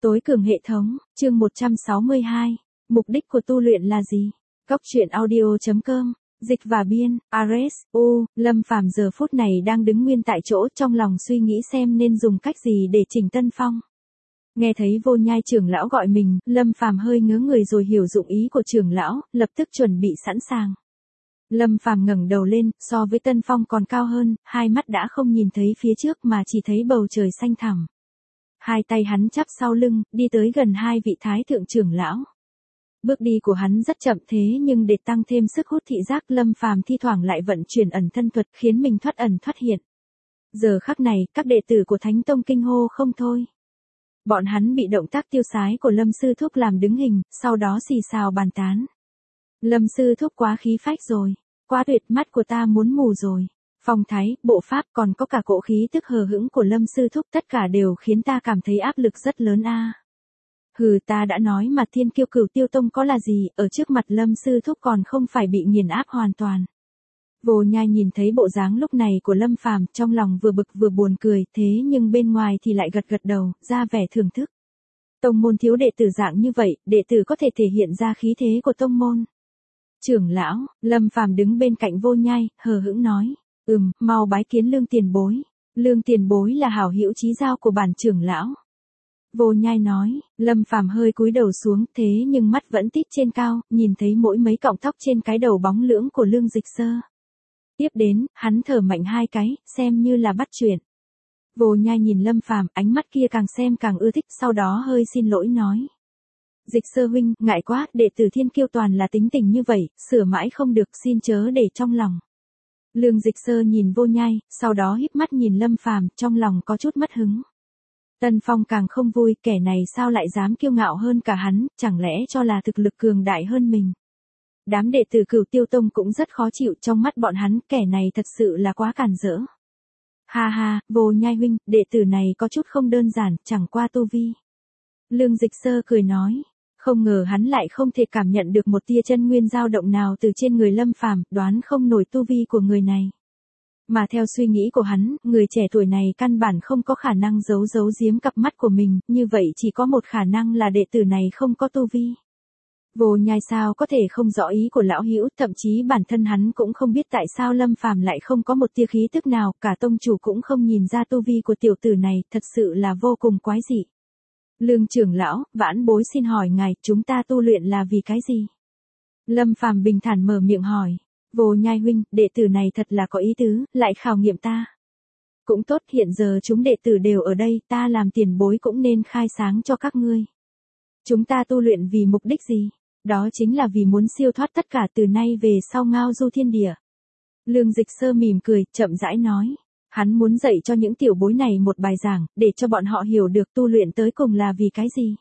Tối cường hệ thống, chương 162. Mục đích của tu luyện là gì? Cốc truyện audio.com, dịch và biên, Ares, Lâm Phàm giờ phút này đang đứng nguyên tại chỗ trong lòng suy nghĩ xem nên dùng cách gì để chỉnh Tân Phong. Nghe thấy Vô Nhai trưởng lão gọi mình, Lâm Phàm hơi ngớ người rồi hiểu dụng ý của trưởng lão, lập tức chuẩn bị sẵn sàng. Lâm Phàm ngẩng đầu lên, so với Tân Phong còn cao hơn, hai mắt đã không nhìn thấy phía trước mà chỉ thấy bầu trời xanh thẳm. Hai tay hắn chắp sau lưng, đi tới gần hai vị thái thượng trưởng lão. Bước đi của hắn rất chậm thế nhưng để tăng thêm sức hút thị giác, Lâm Phàm thi thoảng lại vận chuyển ẩn thân thuật khiến mình thoát ẩn thoát hiện. Giờ khắc này, các đệ tử của Thánh Tông kinh hô không thôi. Bọn hắn bị động tác tiêu sái của Lâm sư thúc làm đứng hình, sau đó xì xào bàn tán. Lâm sư thúc quá khí phách rồi, quá tuyệt, mắt của ta muốn mù rồi. Phong thái, bộ pháp còn có cả cỗ khí tức hờ hững của Lâm sư thúc, tất cả đều khiến ta cảm thấy áp lực rất lớn a. Hừ, ta đã nói mà Thiên Kiêu Cửu Tiêu Tông có là gì, ở trước mặt Lâm sư thúc còn không phải bị nghiền áp hoàn toàn. Vô Nhai nhìn thấy bộ dáng lúc này của Lâm Phàm, trong lòng vừa bực vừa buồn cười, thế nhưng bên ngoài thì lại gật gật đầu, ra vẻ thưởng thức. Tông môn thiếu đệ tử dạng như vậy, đệ tử có thể thể hiện ra khí thế của tông môn. Trưởng lão, Lâm Phàm đứng bên cạnh Vô Nhai, hờ hững nói, mau bái kiến Lương tiền bối. Lương tiền bối là hảo hữu chí giao của bản trưởng lão. Vô Nhai nói, Lâm Phàm hơi cúi đầu xuống, thế nhưng mắt vẫn tít trên cao, nhìn thấy mỗi mấy cọng tóc trên cái đầu bóng lưỡng của Lương Dịch Sơ. Tiếp đến, hắn thở mạnh hai cái, xem như là bắt chuyện. Vô Nhai nhìn Lâm Phàm, ánh mắt kia càng xem càng ưa thích, sau đó hơi xin lỗi nói. Dịch Sơ huynh, ngại quá, đệ tử Thiên Kiêu toàn là tính tình như vậy, sửa mãi không được, xin chớ để trong lòng. Lương Dịch Sơ nhìn Vô Nhai, sau đó híp mắt nhìn Lâm Phàm, trong lòng có chút mất hứng. Tân Phong càng không vui, kẻ này sao lại dám kiêu ngạo hơn cả hắn, chẳng lẽ cho là thực lực cường đại hơn mình. Đám đệ tử Cửu Tiêu Tông cũng rất khó chịu, trong mắt bọn hắn, kẻ này thật sự là quá càn rỡ. Ha ha, Vô Nhai huynh, đệ tử này có chút không đơn giản, chẳng qua tu vi. Lương Dịch Sơ cười nói, không ngờ hắn lại không thể cảm nhận được một tia chân nguyên dao động nào từ trên người Lâm Phàm, đoán không nổi tu vi của người này. Mà theo suy nghĩ của hắn, người trẻ tuổi này căn bản không có khả năng giấu giếm cặp mắt của mình, như vậy chỉ có một khả năng là đệ tử này không có tu vi. Vô Nhai sao có thể không rõ ý của lão hữu, thậm chí bản thân hắn cũng không biết tại sao Lâm Phàm lại không có một tia khí tức nào, cả tông chủ cũng không nhìn ra tu vi của tiểu tử này, thật sự là vô cùng quái dị. Lương trưởng lão, vãn bối xin hỏi ngài, chúng ta tu luyện là vì cái gì? Lâm Phàm bình thản mở miệng hỏi. Vô Nhai huynh, đệ tử này thật là có ý tứ, lại khảo nghiệm ta. Cũng tốt, hiện giờ chúng đệ tử đều ở đây, ta làm tiền bối cũng nên khai sáng cho các ngươi. Chúng ta tu luyện vì mục đích gì? Đó chính là vì muốn siêu thoát tất cả, từ nay về sau ngao du thiên địa. Lương Dịch Sơ mỉm cười, chậm rãi nói. Hắn muốn dạy cho những tiểu bối này một bài giảng, để cho bọn họ hiểu được tu luyện tới cùng là vì cái gì.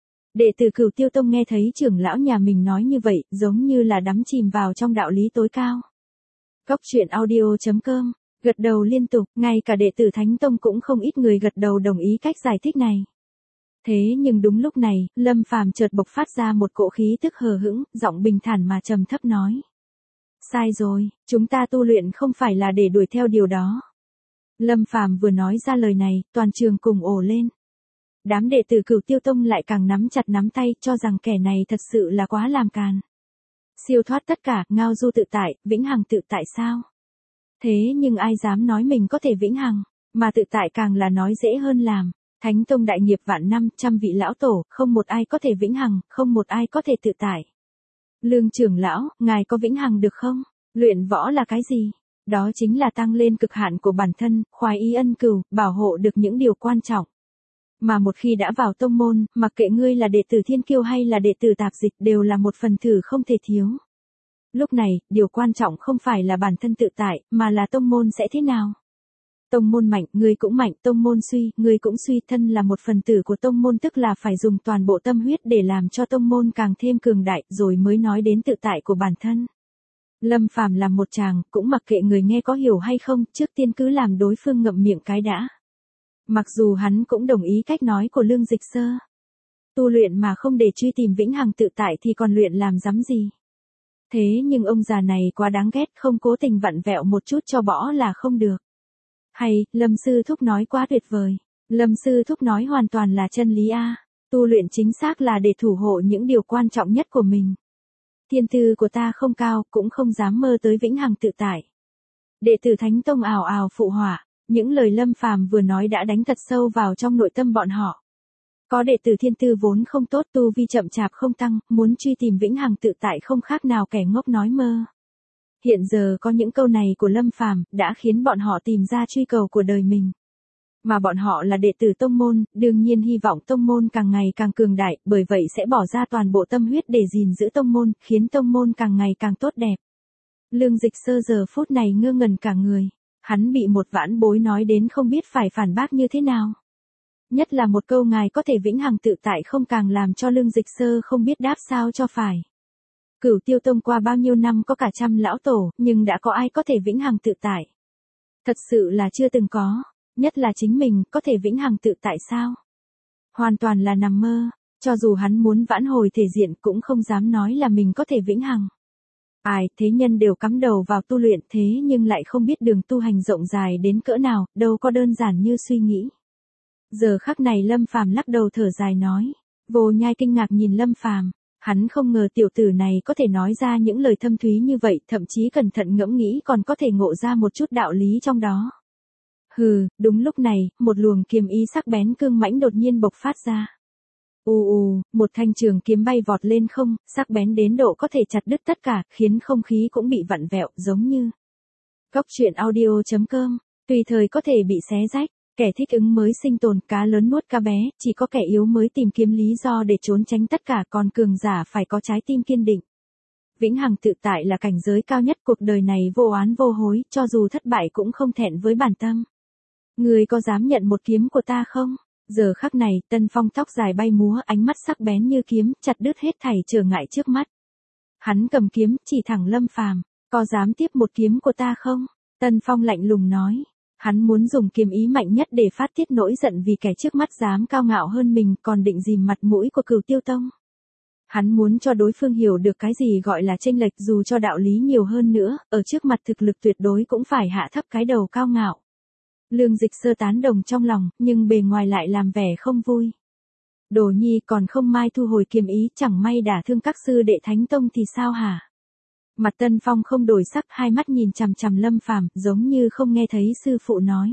Đệ tử Cửu Tiêu Tông nghe thấy trưởng lão nhà mình nói như vậy, giống như là đắm chìm vào trong đạo lý tối cao. Cốc truyện audio.com, gật đầu liên tục, ngay cả đệ tử Thánh Tông cũng không ít người gật đầu đồng ý cách giải thích này. Thế nhưng đúng lúc này, Lâm Phàm chợt bộc phát ra một cỗ khí tức hờ hững, giọng bình thản mà trầm thấp nói. Sai rồi, chúng ta tu luyện không phải là để đuổi theo điều đó. Lâm Phàm vừa nói ra lời này, toàn trường cùng ồ lên. Đám đệ tử Cửu Tiêu Tông lại càng nắm chặt nắm tay, cho rằng kẻ này thật sự là quá làm càn. Siêu thoát tất cả, ngao du tự tại, vĩnh hằng tự tại sao? Thế nhưng ai dám nói mình có thể vĩnh hằng, mà tự tại càng là nói dễ hơn làm. Thánh Tông đại nghiệp vạn năm, trăm vị lão tổ, không một ai có thể vĩnh hằng, không một ai có thể tự tại. Lương trưởng lão, ngài có vĩnh hằng được không? Luyện võ là cái gì? Đó chính là tăng lên cực hạn của bản thân, khoái ý ân cửu, bảo hộ được những điều quan trọng. Mà một khi đã vào tông môn, mặc kệ ngươi là đệ tử Thiên Kiêu hay là đệ tử tạp dịch, đều là một phần tử không thể thiếu. Lúc này, điều quan trọng không phải là bản thân tự tại, mà là tông môn sẽ thế nào. Tông môn mạnh, ngươi cũng mạnh, tông môn suy, ngươi cũng suy, thân là một phần tử của tông môn tức là phải dùng toàn bộ tâm huyết để làm cho tông môn càng thêm cường đại, rồi mới nói đến tự tại của bản thân. Lâm Phàm làm một chàng, cũng mặc kệ người nghe có hiểu hay không, trước tiên cứ làm đối phương ngậm miệng cái đã. Mặc dù hắn cũng đồng ý cách nói của Lương Dịch Sơ. Tu luyện mà không để truy tìm vĩnh hằng tự tại thì còn luyện làm dám gì. Thế nhưng ông già này quá đáng ghét, không cố tình vặn vẹo một chút cho bỏ là không được. Hay, Lâm sư thúc nói quá tuyệt vời. Lâm sư thúc nói hoàn toàn là chân lý a. Tu luyện chính xác là để thủ hộ những điều quan trọng nhất của mình. Thiên tư của ta không cao, cũng không dám mơ tới vĩnh hằng tự tại. Đệ tử Thánh Tông ào ào phụ họa, những lời Lâm Phàm vừa nói đã đánh thật sâu vào trong nội tâm bọn họ. Có đệ tử thiên tư vốn không tốt, tu vi chậm chạp không tăng, muốn truy tìm vĩnh hằng tự tại không khác nào kẻ ngốc nói mơ. Hiện giờ có những câu này của Lâm Phàm đã khiến bọn họ tìm ra truy cầu của đời mình. Mà bọn họ là đệ tử tông môn, đương nhiên hy vọng tông môn càng ngày càng cường đại, bởi vậy sẽ bỏ ra toàn bộ tâm huyết để gìn giữ tông môn, khiến tông môn càng ngày càng tốt đẹp. Lương Dịch Sơ giờ phút này ngơ ngẩn cả người, hắn bị một vãn bối nói đến không biết phải phản bác như thế nào. Nhất là một câu ngài có thể vĩnh hằng tự tại không càng làm cho Lương Dịch Sơ không biết đáp sao cho phải. Cửu Tiêu Tông qua bao nhiêu năm có cả trăm lão tổ, nhưng đã có ai có thể vĩnh hằng tự tại? Thật sự là chưa từng có, nhất là chính mình, có thể vĩnh hằng tự tại sao? Hoàn toàn là nằm mơ, cho dù hắn muốn vãn hồi thể diện cũng không dám nói là mình có thể vĩnh hằng. Ai, thế nhân đều cắm đầu vào tu luyện thế nhưng lại không biết đường tu hành rộng dài đến cỡ nào, đâu có đơn giản như suy nghĩ. Giờ khắc này Lâm Phàm lắc đầu thở dài nói, Vô Nhai kinh ngạc nhìn Lâm Phàm, hắn không ngờ tiểu tử này có thể nói ra những lời thâm thúy như vậy, thậm chí cẩn thận ngẫm nghĩ còn có thể ngộ ra một chút đạo lý trong đó. Hừ, đúng lúc này, một luồng kiếm ý sắc bén cương mãnh đột nhiên bộc phát ra. Một thanh trường kiếm bay vọt lên không, sắc bén đến độ có thể chặt đứt tất cả, khiến không khí cũng bị vặn vẹo, giống như Cốc truyện audio.com, tùy thời có thể bị xé rách. Kẻ thích ứng mới sinh tồn, cá lớn nuốt cá bé, chỉ có kẻ yếu mới tìm kiếm lý do để trốn tránh tất cả, còn cường giả phải có trái tim kiên định. Vĩnh hằng tự tại là cảnh giới cao nhất, cuộc đời này vô oán vô hối, cho dù thất bại cũng không thẹn với bản tâm. Người có dám nhận một kiếm của ta không? Giờ khắc này, Tân Phong tóc dài bay múa, ánh mắt sắc bén như kiếm, chặt đứt hết thảy trở ngại trước mắt. Hắn cầm kiếm, chỉ thẳng Lâm Phàm, có dám tiếp một kiếm của ta không? Tân Phong lạnh lùng nói. Hắn muốn dùng kiếm ý mạnh nhất để phát tiết nỗi giận vì kẻ trước mắt dám cao ngạo hơn mình, còn định dìm mặt mũi của Cửu Tiêu Tông. Hắn muốn cho đối phương hiểu được cái gì gọi là chênh lệch, dù cho đạo lý nhiều hơn nữa, ở trước mặt thực lực tuyệt đối cũng phải hạ thấp cái đầu cao ngạo. Lương Dịch Sơ tán đồng trong lòng, nhưng bề ngoài lại làm vẻ không vui. Đồ nhi còn không mai thu hồi kiếm ý, chẳng may đả thương các sư đệ Thánh Tông thì sao hả? Mặt Tân Phong không đổi sắc, hai mắt nhìn chằm chằm Lâm Phàm, giống như không nghe thấy sư phụ nói.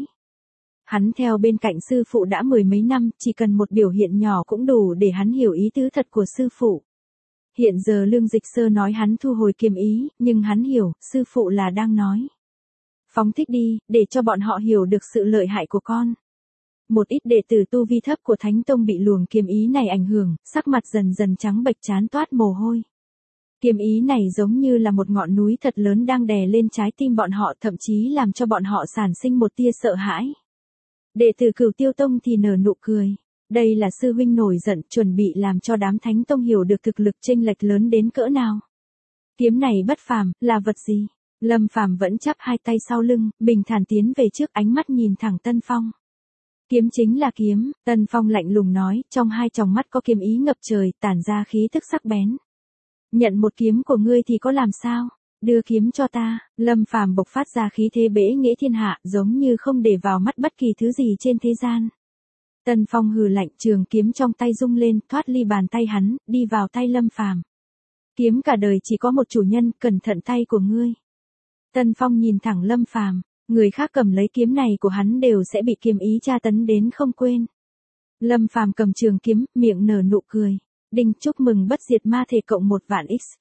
Hắn theo bên cạnh sư phụ đã mười mấy năm, chỉ cần một biểu hiện nhỏ cũng đủ để hắn hiểu ý tứ thật của sư phụ. Hiện giờ Lương Dịch Sơ nói hắn thu hồi kiếm ý, nhưng hắn hiểu, sư phụ là đang nói. Phóng thích đi, để cho bọn họ hiểu được sự lợi hại của con. Một ít đệ tử tu vi thấp của Thánh Tông bị luồng kiếm ý này ảnh hưởng, sắc mặt dần dần trắng bệch, trán toát mồ hôi. Kiếm ý này giống như là một ngọn núi thật lớn đang đè lên trái tim bọn họ, thậm chí làm cho bọn họ sản sinh một tia sợ hãi. Đệ tử Cửu Tiêu Tông thì nở nụ cười. Đây là sư huynh nổi giận, chuẩn bị làm cho đám Thánh Tông hiểu được thực lực chênh lệch lớn đến cỡ nào. Kiếm này bất phàm, là vật gì? Lâm Phàm vẫn chắp hai tay sau lưng, bình thản tiến về trước, ánh mắt nhìn thẳng Tân Phong. Kiếm chính là kiếm, Tân Phong lạnh lùng nói, trong hai tròng mắt có kiếm ý ngập trời, tản ra khí tức sắc bén. Nhận một kiếm của ngươi thì có làm sao? Đưa kiếm cho ta. Lâm Phàm bộc phát ra khí thế bẽ nghĩa thiên hạ, giống như không để vào mắt bất kỳ thứ gì trên thế gian. Tân Phong hừ lạnh, trường kiếm trong tay rung lên, thoát ly bàn tay hắn, đi vào tay Lâm Phàm. Kiếm cả đời chỉ có một chủ nhân, cẩn thận tay của ngươi. Tân Phong nhìn thẳng Lâm Phàm, người khác cầm lấy kiếm này của hắn đều sẽ bị kiếm ý tra tấn đến không quên. Lâm Phàm cầm trường kiếm, miệng nở nụ cười. Đinh, chúc mừng bất diệt ma thể cộng 1.000 XP.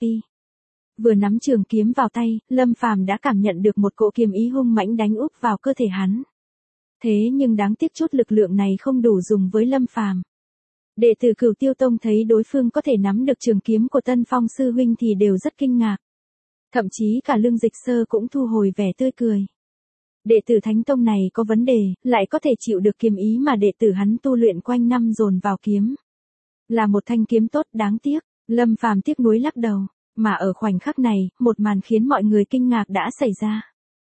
Vừa nắm trường kiếm vào tay, Lâm Phàm đã cảm nhận được một cỗ kiếm ý hung mãnh đánh úp vào cơ thể hắn. Thế nhưng đáng tiếc chút lực lượng này không đủ dùng với Lâm Phàm. Đệ tử Cửu Tiêu Tông thấy đối phương có thể nắm được trường kiếm của Tân Phong sư huynh thì đều rất kinh ngạc. Thậm chí cả Lương Dịch Sơ cũng thu hồi vẻ tươi cười. Đệ tử Thánh Tông này có vấn đề, lại có thể chịu được kiếm ý mà đệ tử hắn tu luyện quanh năm dồn vào kiếm. Là một thanh kiếm tốt, đáng tiếc. Lâm Phàm tiếc nuối lắc đầu, mà ở khoảnh khắc này, một màn khiến mọi người kinh ngạc đã xảy ra.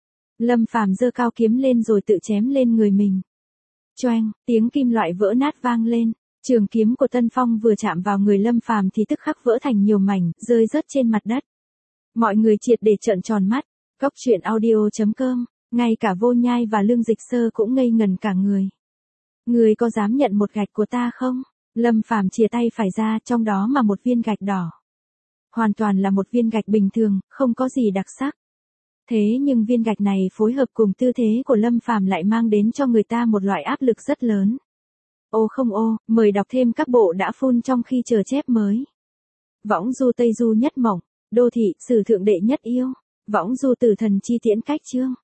Lâm Phàm giơ cao kiếm lên rồi tự chém lên người mình. Choeng, tiếng kim loại vỡ nát vang lên, trường kiếm của Tân Phong vừa chạm vào người Lâm Phàm thì tức khắc vỡ thành nhiều mảnh, rơi rớt trên mặt đất. Mọi người triệt để trợn tròn mắt. Cốc truyện audio.com, ngay cả Vô Nhai và Lương Dịch Sơ cũng ngây ngần cả người. Người có dám nhận một gạch của ta không? Lâm Phàm chìa tay phải ra, trong đó mà một viên gạch đỏ. Hoàn toàn là một viên gạch bình thường, không có gì đặc sắc. Thế nhưng viên gạch này phối hợp cùng tư thế của Lâm Phàm lại mang đến cho người ta một loại áp lực rất lớn. Ô không ô, mời đọc thêm các bộ đã phun trong khi chờ chép mới. Võng du Tây Du nhất mộng, đô thị, sử thượng đệ nhất yêu. Võng du Tử Thần chi tiễn cách chương.